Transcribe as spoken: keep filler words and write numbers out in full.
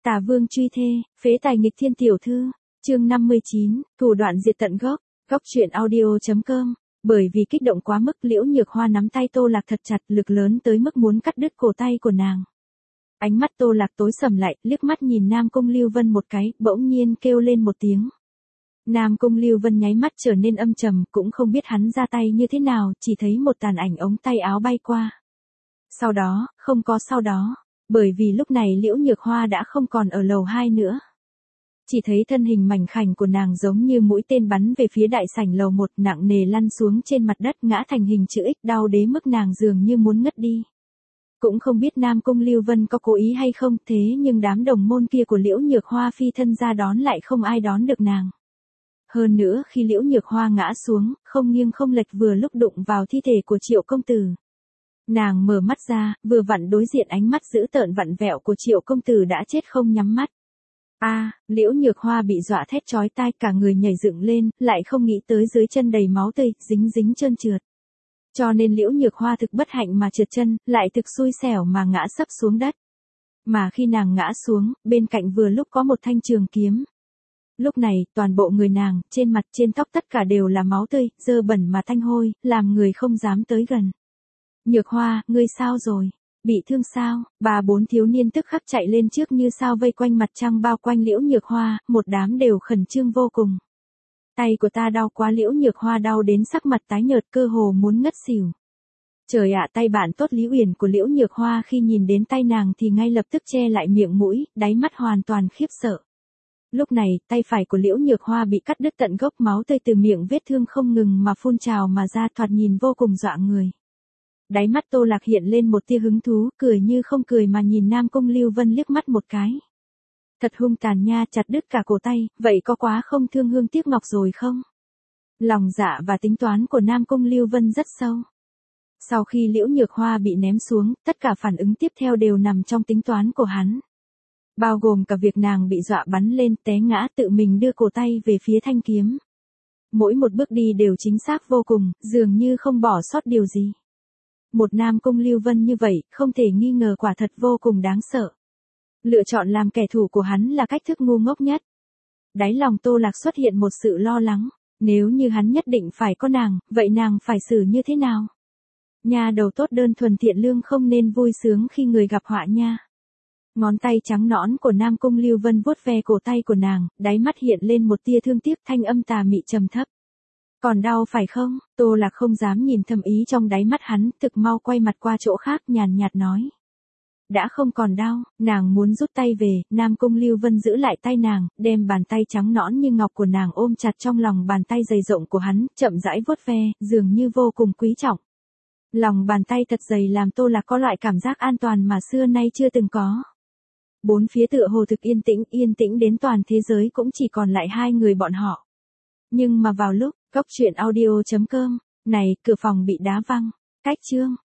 Tà vương truy thê, phế tài nghịch thiên tiểu thư, chương năm mươi chín, thủ đoạn diệt tận gốc, góc truyện audio.com. Bởi vì kích động quá mức, Liễu Nhược Hoa nắm tay Tô Lạc thật chặt, lực lớn tới mức muốn cắt đứt cổ tay của nàng. Ánh mắt Tô Lạc tối sầm lại, liếc mắt nhìn Nam Cung Lưu Vân một cái, bỗng nhiên kêu lên một tiếng. Nam Cung Lưu Vân nháy mắt trở nên âm trầm, cũng không biết hắn ra tay như thế nào, chỉ thấy một tàn ảnh ống tay áo bay qua. Sau đó, không có sau đó, bởi vì lúc này Liễu Nhược Hoa đã không còn ở lầu hai nữa. Chỉ thấy thân hình mảnh khảnh của nàng giống như mũi tên bắn về phía đại sảnh lầu một, nặng nề lăn xuống trên mặt đất, ngã thành hình chữ X, đau đến mức nàng dường như muốn ngất đi. Cũng không biết Nam Cung Lưu Vân có cố ý hay không, thế nhưng đám đồng môn kia của Liễu Nhược Hoa phi thân ra đón lại không ai đón được nàng. Hơn nữa khi Liễu Nhược Hoa ngã xuống, không nghiêng không lệch vừa lúc đụng vào thi thể của Triệu công tử. Nàng mở mắt ra, vừa vặn đối diện ánh mắt dữ tợn vặn vẹo của Triệu công tử đã chết không nhắm mắt. A, à, Liễu Nhược Hoa bị dọa thét chói tai, cả người nhảy dựng lên, lại không nghĩ tới dưới chân đầy máu tươi, dính dính trơn trượt. Cho nên Liễu Nhược Hoa thực bất hạnh mà trượt chân, lại thực xui xẻo mà ngã sấp xuống đất. Mà khi nàng ngã xuống, bên cạnh vừa lúc có một thanh trường kiếm. Lúc này, toàn bộ người nàng, trên mặt trên tóc tất cả đều là máu tươi, dơ bẩn mà tanh hôi, làm người không dám tới gần. Nhược Hoa, ngươi sao rồi? Bị thương sao? Ba bốn thiếu niên tức khắc chạy lên trước như sao vây quanh mặt trăng bao quanh Liễu Nhược Hoa, một đám đều khẩn trương vô cùng. Tay của ta đau quá, Liễu Nhược Hoa đau đến sắc mặt tái nhợt, cơ hồ muốn ngất xỉu. Trời ạ, tay bạn tốt Lý Uyển của Liễu Nhược Hoa khi nhìn đến tay nàng thì ngay lập tức che lại miệng mũi, đáy mắt hoàn toàn khiếp sợ. Lúc này, tay phải của Liễu Nhược Hoa bị cắt đứt tận gốc, máu tươi từ miệng vết thương không ngừng mà phun trào mà ra, thoạt nhìn vô cùng dọa người. Đáy mắt Tô Lạc hiện lên một tia hứng thú, cười như không cười mà nhìn Nam Cung Lưu Vân liếc mắt một cái. Thật hung tàn nha, chặt đứt cả cổ tay, vậy có quá không thương hương tiếc ngọc rồi không? Lòng dạ và tính toán của Nam Cung Lưu Vân rất sâu. Sau khi Liễu Nhược Hoa bị ném xuống, tất cả phản ứng tiếp theo đều nằm trong tính toán của hắn. Bao gồm cả việc nàng bị dọa bắn lên, té ngã, tự mình đưa cổ tay về phía thanh kiếm. Mỗi một bước đi đều chính xác vô cùng, dường như không bỏ sót điều gì. Một Nam Cung Lưu Vân như vậy, không thể nghi ngờ quả thật vô cùng đáng sợ. Lựa chọn làm kẻ thù của hắn là cách thức ngu ngốc nhất. Đáy lòng Tô Lạc xuất hiện một sự lo lắng, nếu như hắn nhất định phải có nàng, vậy nàng phải xử như thế nào? Nha đầu tốt đơn thuần thiện lương không nên vui sướng khi người gặp họa nha. Ngón tay trắng nõn của Nam Cung Lưu Vân vuốt ve cổ tay của nàng, đáy mắt hiện lên một tia thương tiếc, thanh âm tà mị trầm thấp. Còn đau phải không? Tô Lạc không dám nhìn thầm ý trong đáy mắt hắn, thực mau quay mặt qua chỗ khác, nhàn nhạt nói. Đã không còn đau, nàng muốn rút tay về, Nam Cung Lưu Vân giữ lại tay nàng, đem bàn tay trắng nõn như ngọc của nàng ôm chặt trong lòng bàn tay dày rộng của hắn, chậm rãi vuốt ve, dường như vô cùng quý trọng. Lòng bàn tay thật dày làm Tô Lạc có loại cảm giác an toàn mà xưa nay chưa từng có. Bốn phía tựa hồ thực yên tĩnh, yên tĩnh đến toàn thế giới cũng chỉ còn lại hai người bọn họ. Nhưng mà vào lúc, góc truyện audio.com, này, cửa phòng bị đá văng, cách chương.